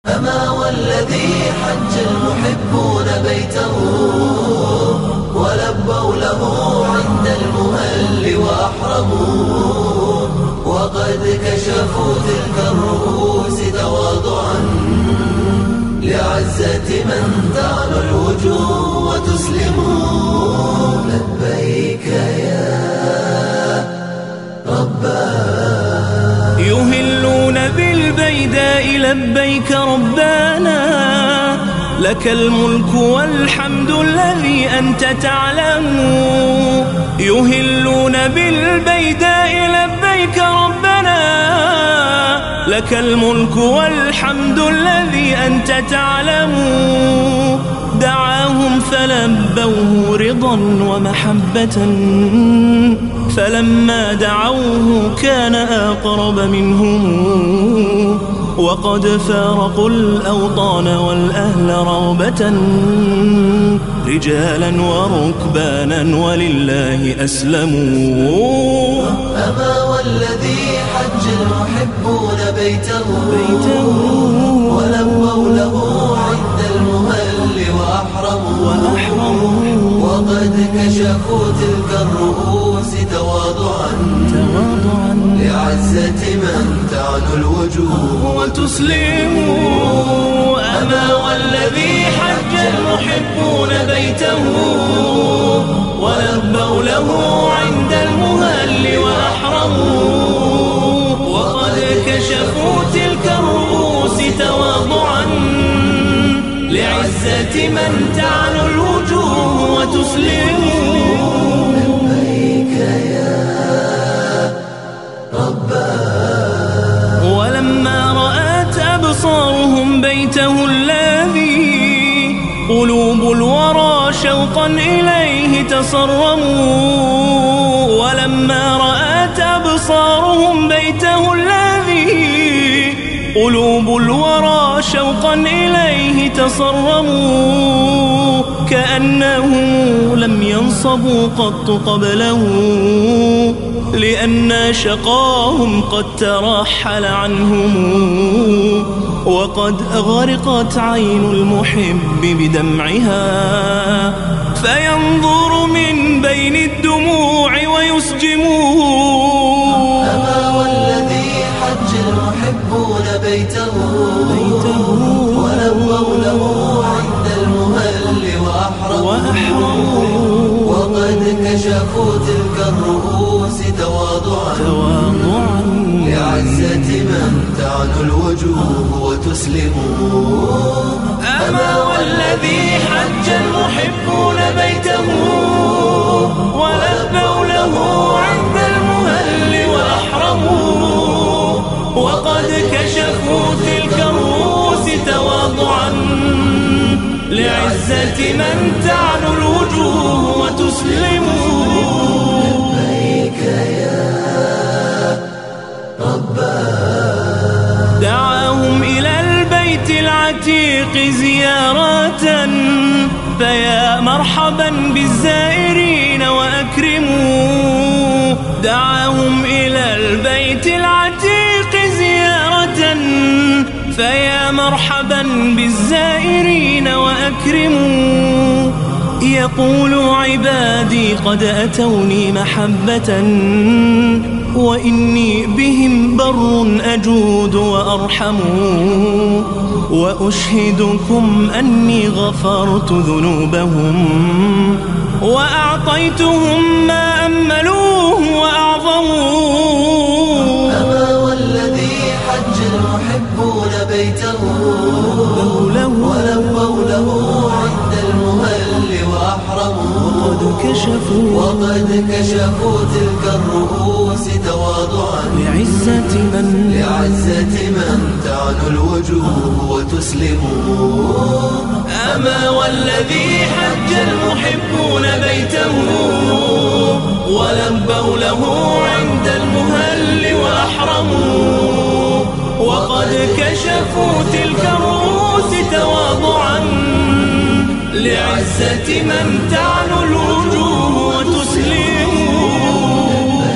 أما والذي حج المحبون بيته ولبوا له عند المهل وأحرموا، وقد كشفوا تلك الرؤوس تواضعا لعزة من تعلو الوجوه وتسلموا. لبيك يا ربنا يهلون بالبيداء لبيك ربنا، لك الملك والحمد الذي أنت تعلم. يهلون بالبيداء لبيك ربنا، لك الملك والحمد الذي أنت تعلم. دعاهم فلبوه رضا ومحبة، فلما دعوه كان أقرب منهم، وقد فارقوا الأوطان والأهل رغبة، رجالا وركبانا ولله أسلموا. أما والذي حج المحبون بيته ولبوا له عند المهل وأحرموا، وقد كشفوا تلك الرؤوس تواضعا لعزة من تعلو الوجوه وتسلموا. أما والذي حج المحبون بيته ولبوا له عند المهل وأحرموا، وقد كشفوا تلك الرؤوس تواضعا لعزة من تعلو الوجوه وتسلموا. لبيك يا ربنا ولما رأت أبصارهم بيته الذي قلوب الورى شوقا إليه تصرموا، ولما رأت أبصارهم بيته الذي قلوب الورى شوقا إليه تصرموا، كأنهم لم ينصبوا قط قبله، لأن شقاهم قد ترحل عنهم، وقد غرقت عين المحب بدمعها، فينظر من بين الدموع ويسجموا. أما والذي حج المحبون بيته ولبوا له عند المهل وأحرموا، وقد كشفوا تلك الرؤوس تواضعا لعزة من تعلو الوجوه وتسلموا. أما والذي حج المحبون بيته ولبوا له عند المهل وأحرموا، وقد كشفوا تلك الرؤوس تواضعا لعزة من تعلو الوجوه وتسلموا. لبيك يا ربنا دعاهم إلى البيت العتيق زيارة، فيا مرحبا بالزائرين وأكرموا. دعاهم إلى البيت العتيق زيارة، فيا مرحبا بالزائرين وأكرموا. يقول عبادي قد أتوني محبة، وإني بهم بر أجود وأرحم، وأشهدكم أني غفرت ذنوبهم وأعطيتهم ما أملوه وأعظموا. أما والذي حج المحبون بيته ولبوا له عند المهل وأحرموا، وقد كشفوا تلك الرؤوس تواضعا لعزة من تعلو الوجوه وتسلموا. أما والذي حج المحبون بيته ولبوا له عند المهل وأحرموا، وقد كشفوا تلك الرؤوس تواضعا لعزة من تعلو الوجوه وتسلموا.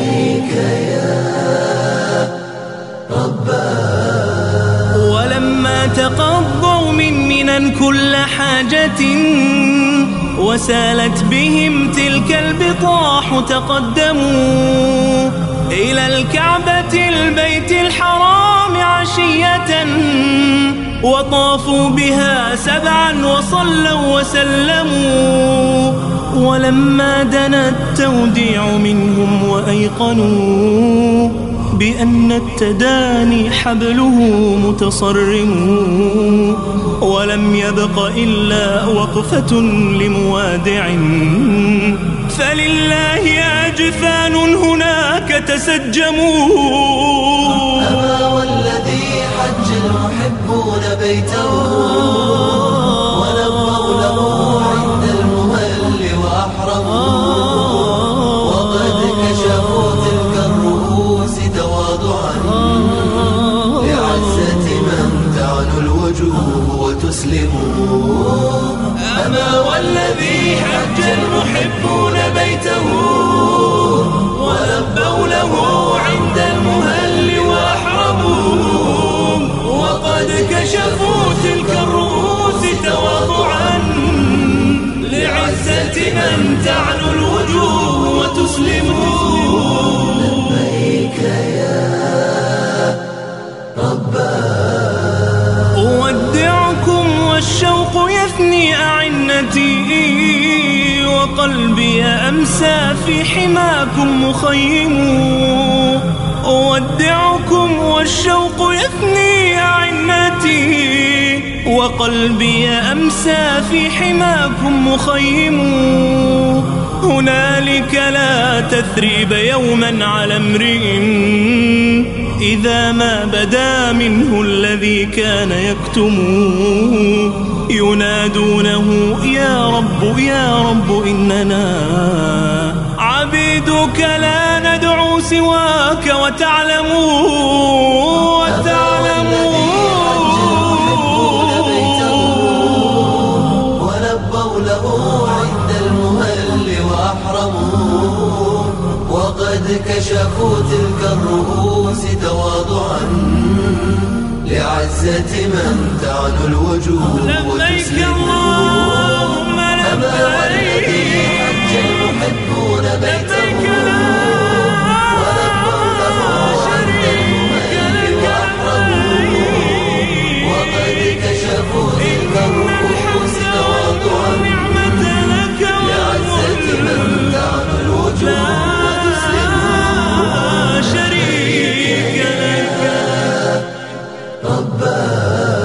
لبيك يا ربنا ولما ومات قوم منا كل حاجة، وسالت بهم تلك البطاح تقدموا إلى الكعبة البيت الحرام عشية، وطافوا بها 7 وصلوا وسلموا. ولما دنا التوديع منهم وأيقنوا بأن التداني حبله متصرم، ولم يبق إلا وقفة لموادع، فلله أجفان هناك تسجموا. أما والذي حج المحبون بيته، ولبوا له عند المهل وأحرموا، وقد كشفوا تلك الرؤوس تواضعا لعزة من تعلو الوجوه وتسلم. أما والذي حج المحبون بيته، ولبوا له عند المهل وأحرموا، وقد كشفوا تلك الرؤوس تواضعا لعزة من تعلو الوجوه وتسلم. لبيك يا ربنا. أودعكم والشوق يثني أعنتي، وقلبي أمسى في حماكم مخيم. أودعكم والشوق يثني أعنتي، وقلبي أمسى في حماكم مخيم. هنالك لا تثريب يوما على امرئ، إذا ما بدا منه الذي كان يكتم. ينادونه يا رب يا رب إننا عبيدك لا ندعو سواك وتعلموا. ولبوا له عند المهل وأحرموا، وقد كشفوا تلك الرؤوس تواضعا لعزة من تعلو الوجوه وتسلم. أما والذي حج المحبون بيته، ولبوا له عند المهل وأحرموا، وقد كشفوا تلك الرؤوس تواضعا لعزة من تعلو الوجوه وتسلم. شريك لك ربنا.